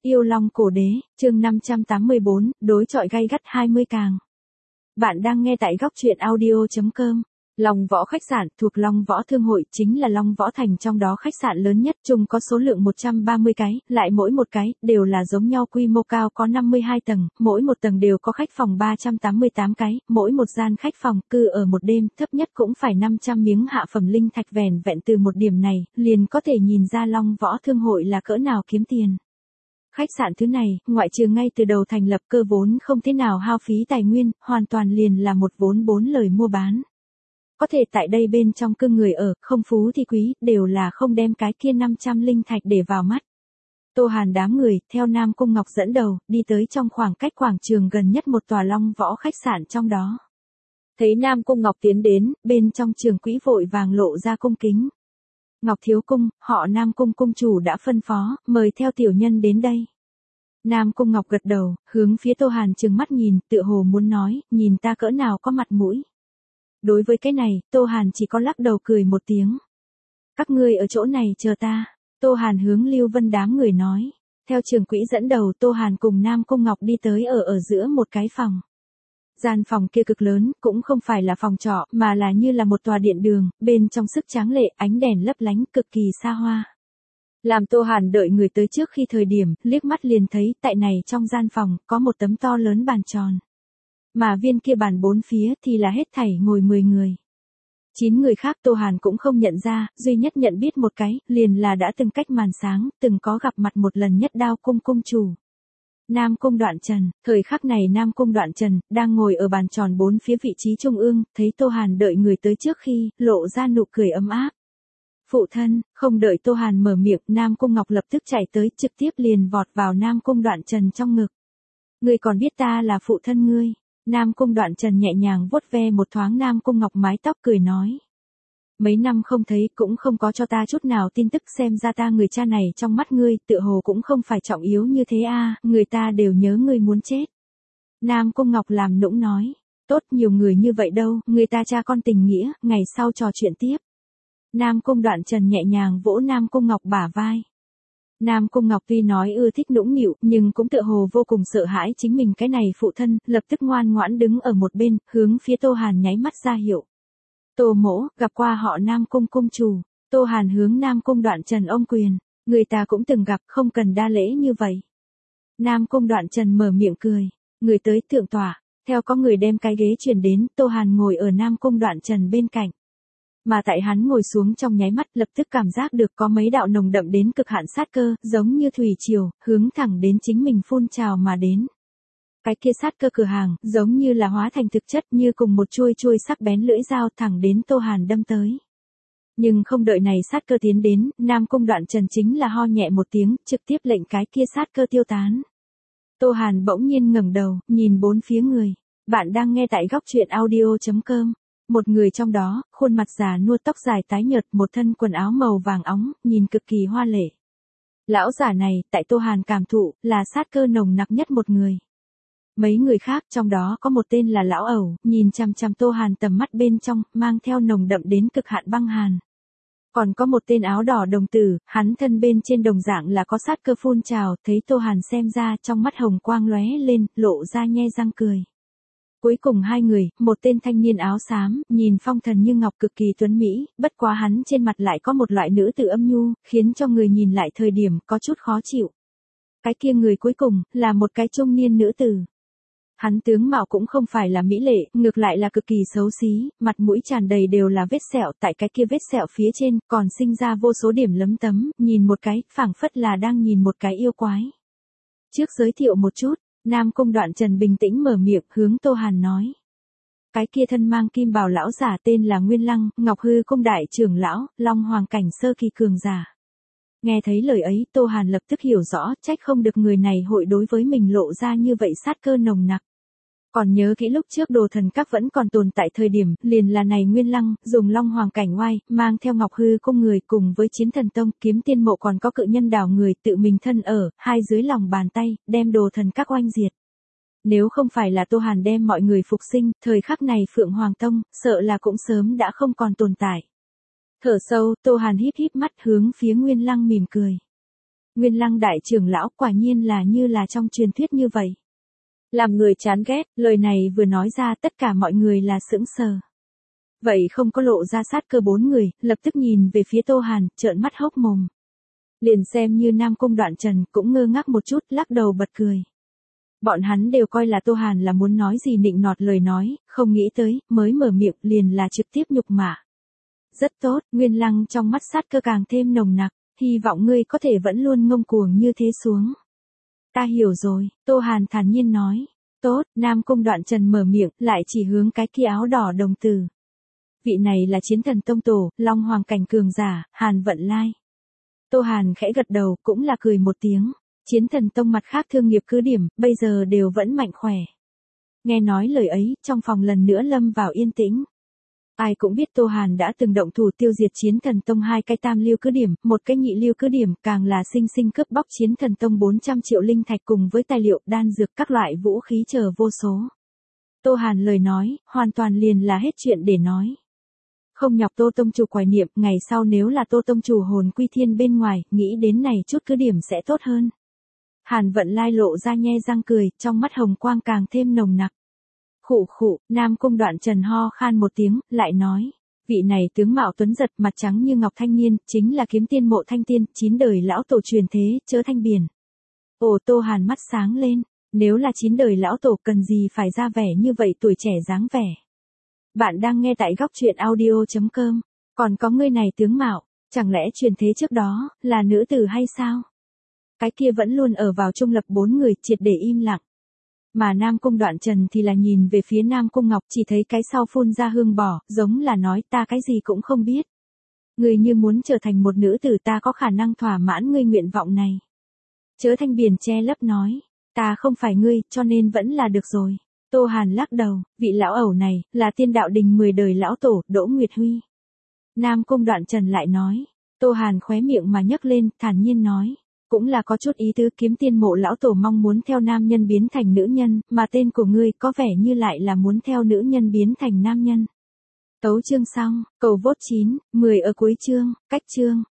Yêu Long Cổ Đế, chương 584, đối chọi gay gắt 20 càng. Bạn đang nghe tại góc truyện audio.com. Long Võ khách sạn thuộc Long Võ Thương hội, chính là Long Võ Thành trong đó khách sạn lớn nhất, chung có số lượng 130 cái, lại mỗi một cái đều là giống nhau, quy mô cao, có 52 tầng, mỗi một tầng đều có khách phòng 388 cái, mỗi một gian khách phòng cư ở một đêm, thấp nhất cũng phải 500 miếng hạ phẩm linh thạch. Vẻn vẹn từ một điểm này, liền có thể nhìn ra Long Võ Thương hội là cỡ nào kiếm tiền. Khách sạn thứ này, ngoại trừ ngay từ đầu thành lập cơ vốn không thế nào hao phí tài nguyên, hoàn toàn liền là một vốn 4 lời mua bán. Có thể tại đây bên trong cư người ở, không phú thì quý, đều là không đem cái kia 500 linh thạch để vào mắt. Tô Hàn đám người, theo Nam Cung Ngọc dẫn đầu, đi tới trong khoảng cách quảng trường gần nhất một tòa Long Võ khách sạn trong đó. Thấy Nam Cung Ngọc tiến đến, bên trong trường quỹ vội vàng lộ ra cung kính. Ngọc thiếu cung, họ Nam Cung cung chủ đã phân phó, mời theo tiểu nhân đến đây. Nam Cung Ngọc gật đầu, hướng phía Tô Hàn trừng mắt nhìn, tựa hồ muốn nói, nhìn ta cỡ nào có mặt mũi. Đối với cái này, Tô Hàn chỉ có lắc đầu cười một tiếng. Các ngươi ở chỗ này chờ ta. Tô Hàn hướng Lưu Vân đám người nói. Theo trường quỹ dẫn đầu, Tô Hàn cùng Nam Cung Ngọc đi tới ở giữa một cái phòng. Gian phòng kia cực lớn, cũng không phải là phòng trọ, mà là như là một tòa điện đường, bên trong sức tráng lệ, ánh đèn lấp lánh, cực kỳ xa hoa. Làm Tô Hàn đợi người tới trước khi thời điểm, liếc mắt liền thấy, tại này trong gian phòng, có một tấm to lớn bàn tròn. Mà viên kia bàn bốn phía thì là hết thảy ngồi 10 người. 9 người khác Tô Hàn cũng không nhận ra, duy nhất nhận biết một cái, liền là đã từng cách màn sáng, từng có gặp mặt một lần Nhất Đao cung cung chủ. Nam Cung Đoạn Trần, thời khắc này Nam Cung Đoạn Trần, đang ngồi ở bàn tròn bốn phía vị trí trung ương, thấy Tô Hàn đợi người tới trước khi, lộ ra nụ cười ấm áp. Phụ thân, không đợi Tô Hàn mở miệng, Nam Cung Ngọc lập tức chạy tới, trực tiếp liền vọt vào Nam Cung Đoạn Trần trong ngực. Ngươi còn biết ta là phụ thân ngươi. Nam Cung Đoạn Trần nhẹ nhàng vuốt ve một thoáng Nam Cung Ngọc mái tóc cười nói. Mấy năm không thấy cũng không có cho ta chút nào tin tức, xem ra ta người cha này trong mắt ngươi tựa hồ cũng không phải trọng yếu như thế a, người ta đều nhớ ngươi muốn chết. Nam Cung Ngọc làm nũng nói, tốt, nhiều người như vậy đâu, người ta cha con tình nghĩa, ngày sau trò chuyện tiếp. Nam Cung Đoạn Trần nhẹ nhàng vỗ Nam Cung Ngọc bả vai. Nam Cung Ngọc tuy nói ưa thích nũng nịu, nhưng cũng tựa hồ vô cùng sợ hãi chính mình cái này phụ thân, lập tức ngoan ngoãn đứng ở một bên, hướng phía Tô Hàn nháy mắt ra hiệu. Tô mỗ, gặp qua họ Nam Cung cung chủ. Tô Hàn hướng Nam Cung Đoạn Trần ôm quyền. Người ta cũng từng gặp, không cần đa lễ như vậy. Nam Cung Đoạn Trần mở miệng cười. Người tới thượng tọa. Theo có người đem cái ghế chuyển đến, Tô Hàn ngồi ở Nam Cung Đoạn Trần bên cạnh. Mà tại hắn ngồi xuống trong nháy mắt, lập tức cảm giác được có mấy đạo nồng đậm đến cực hạn sát cơ, giống như thủy triều, hướng thẳng đến chính mình phun trào mà đến. Cái kia sát cơ cửa hàng, giống như là hóa thành thực chất, như cùng một chuôi sắc bén lưỡi dao thẳng đến Tô Hàn đâm tới. Nhưng không đợi này sát cơ tiến đến, Nam Cung Đoạn Trần chính là ho nhẹ một tiếng, trực tiếp lệnh cái kia sát cơ tiêu tán. Tô Hàn bỗng nhiên ngẩng đầu, nhìn bốn phía người. Bạn đang nghe tại góc truyện audio.com. Một người trong đó, khuôn mặt già nua, tóc dài tái nhợt, một thân quần áo màu vàng óng, nhìn cực kỳ hoa lệ. Lão giả này, tại Tô Hàn cảm thụ, là sát cơ nồng nặc nhất một người. Mấy người khác trong đó có một tên là Lão Ẩu, nhìn chằm chằm Tô Hàn tầm mắt bên trong, mang theo nồng đậm đến cực hạn băng hàn. Còn có một tên áo đỏ đồng tử, hắn thân bên trên đồng dạng là có sát cơ phun trào, thấy Tô Hàn xem ra trong mắt hồng quang lóe lên, lộ ra nhe răng cười. Cuối cùng hai người, một tên thanh niên áo xám, nhìn phong thần như ngọc cực kỳ tuấn mỹ, bất quá hắn trên mặt lại có một loại nữ tử âm nhu, khiến cho người nhìn lại thời điểm có chút khó chịu. Cái kia người cuối cùng, là một cái trung niên nữ tử. Hắn tướng mạo cũng không phải là mỹ lệ, ngược lại là cực kỳ xấu xí, mặt mũi tràn đầy đều là vết sẹo, tại cái kia vết sẹo phía trên, còn sinh ra vô số điểm lấm tấm, nhìn một cái, phảng phất là đang nhìn một cái yêu quái. Trước giới thiệu một chút. Nam Cung Đoạn Trần bình tĩnh mở miệng, hướng Tô Hàn nói. Cái kia thân mang kim bào lão giả tên là Nguyên Lăng, Ngọc Hư cung đại trưởng lão, Long Hoàng cảnh sơ kỳ cường giả. Nghe thấy lời ấy, Tô Hàn lập tức hiểu rõ, trách không được người này hội đối với mình lộ ra như vậy sát cơ nồng nặc. Còn nhớ kỹ lúc trước Đồ Thần Các vẫn còn tồn tại thời điểm, liền là này Nguyên Lăng, dùng Long Hoàng cảnh oai, mang theo Ngọc Hư cung người cùng với Chiến Thần Tông, Kiếm Tiên mộ còn có Cự Nhân đảo người tự mình thân ở, hai dưới lòng bàn tay, đem Đồ Thần Các oanh diệt. Nếu không phải là Tô Hàn đem mọi người phục sinh, thời khắc này Phượng Hoàng Tông, sợ là cũng sớm đã không còn tồn tại. Thở sâu, Tô Hàn híp híp mắt hướng phía Nguyên Lăng mỉm cười. Nguyên Lăng đại trưởng lão quả nhiên là như là trong truyền thuyết như vậy. Làm người chán ghét, lời này vừa nói ra tất cả mọi người là sững sờ. Vậy không có lộ ra sát cơ 4 người, lập tức nhìn về phía Tô Hàn, trợn mắt hốc mồm. Liền xem như Nam Cung Đoạn Trần cũng ngơ ngác một chút, lắc đầu bật cười. Bọn hắn đều coi là Tô Hàn là muốn nói gì nịnh nọt lời nói, không nghĩ tới, mới mở miệng liền là trực tiếp nhục mạ. Rất tốt, Nguyên Lăng trong mắt sát cơ càng thêm nồng nặc, hy vọng ngươi có thể vẫn luôn ngông cuồng như thế xuống. Ta hiểu rồi, Tô Hàn thản nhiên nói. Tốt, Nam Cung Đoạn Trần mở miệng, lại chỉ hướng cái kia áo đỏ đồng tử. Vị này là Chiến Thần Tông Tổ, Long Hoàng cảnh cường giả, Hàn Vận Lai. Tô Hàn khẽ gật đầu, cũng là cười một tiếng. Chiến Thần Tông mặt khác thương nghiệp cứ điểm, bây giờ đều vẫn mạnh khỏe. Nghe nói lời ấy, trong phòng lần nữa lâm vào yên tĩnh. Ai cũng biết Tô Hàn đã từng động thủ tiêu diệt Chiến Thần Tông 2 cái tam lưu cứ điểm, một cái nhị lưu cứ điểm, càng là sinh sinh cướp bóc Chiến Thần Tông 400 triệu linh thạch cùng với tài liệu, đan dược, các loại vũ khí chờ vô số. Tô Hàn lời nói, hoàn toàn liền là hết chuyện để nói. Không nhọc Tô Tông chủ quài niệm, ngày sau nếu là Tô Tông chủ hồn quy thiên bên ngoài, nghĩ đến này chút cứ điểm sẽ tốt hơn. Hàn Vận Lai lộ ra nhe răng cười, trong mắt hồng quang càng thêm nồng nặc. Khụ khụ, Nam Cung Đoạn Trần ho khan một tiếng, lại nói. Vị này tướng mạo tuấn giật, mặt trắng như ngọc thanh niên, chính là Kiếm Tiên Mộ Thanh Tiên, 9 đời lão tổ truyền thế, Chớ Thanh Biển. Ồ, Tô Hàn mắt sáng lên, nếu là 9 đời lão tổ cần gì phải ra vẻ như vậy tuổi trẻ dáng vẻ. Bạn đang nghe tại góc truyện audio.com, còn có người này tướng mạo, chẳng lẽ truyền thế trước đó, là nữ tử hay sao? Cái kia vẫn luôn ở vào trung lập 4 người triệt để im lặng. Mà Nam Cung Đoạn Trần thì là nhìn về phía Nam Cung Ngọc, chỉ thấy cái sau phun ra hương bỏ, giống là nói ta cái gì cũng không biết. Người như muốn trở thành một nữ tử, ta có khả năng thỏa mãn ngươi nguyện vọng này. Chớ Thanh Biển che lấp nói, ta không phải ngươi, cho nên vẫn là được rồi. Tô Hàn lắc đầu, vị lão ẩu này, là Tiên Đạo Đình 10 đời lão tổ, Đỗ Nguyệt Huy. Nam Cung Đoạn Trần lại nói, Tô Hàn khóe miệng mà nhấc lên, thản nhiên nói. Cũng là có chút ý tứ, Kiếm Tiên Mộ lão tổ mong muốn theo nam nhân biến thành nữ nhân, mà tên của ngươi có vẻ như lại là muốn theo nữ nhân biến thành nam nhân. Tấu chương xong, cầu vote 9, 10 ở cuối chương, cách chương.